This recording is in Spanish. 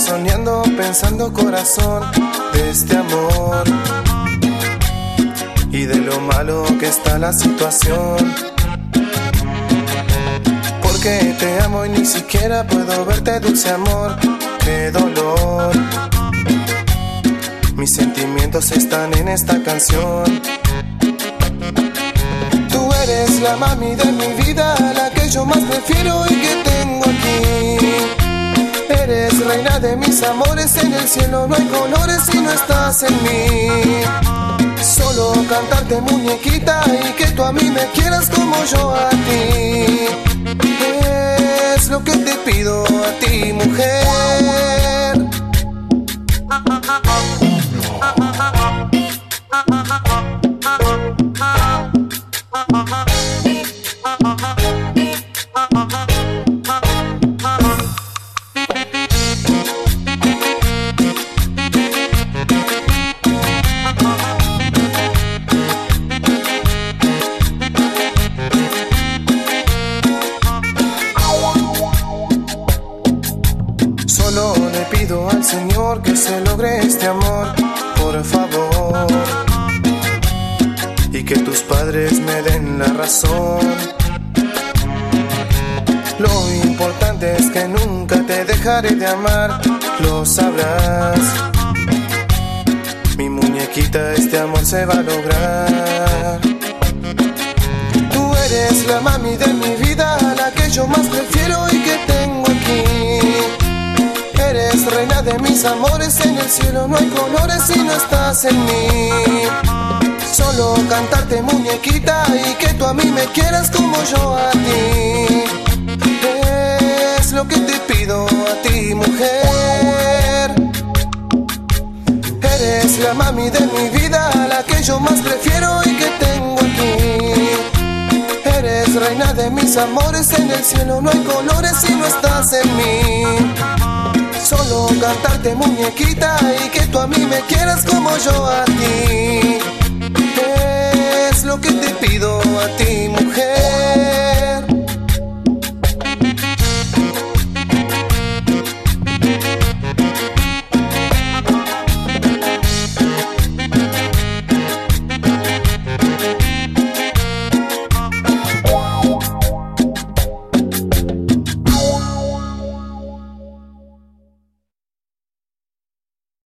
soñando, pensando corazón de este amor y de lo malo que está la situación. Porque te amo y ni siquiera puedo verte, dulce amor, qué dolor. Mis sentimientos están en esta canción. Tú eres la mami de mi vida, la que yo más prefiero y que tengo aquí. Eres reina de mis amores, en el cielo no hay colores si no estás en mí. Solo cantarte, muñequita, y que tú a mí me quieras como yo a ti. Es lo que te pido a ti, mujer. Solo le pido al Señor que se logre este amor, por favor, y que tus padres me den la razón. Lo importante es que nunca te dejaré de amar, lo sabrás. Mi muñequita, este amor se va a lograr. Tú eres la mami de mi vida, la que yo más prefiero y que tengo aquí. Eres reina de mis amores, en el cielo no hay colores si no estás en mí. Solo cantarte, muñequita, y que tú a mí me quieras como yo a ti. Es lo que te pido a ti, mujer. Eres la mami de mi vida, la que yo más prefiero y que tengo aquí. Eres reina de mis amores, en el cielo no hay colores si no estás en mí. Solo cantarte, muñequita, y que tú a mí me quieras como yo a ti. Es lo que te pido a ti, mujer.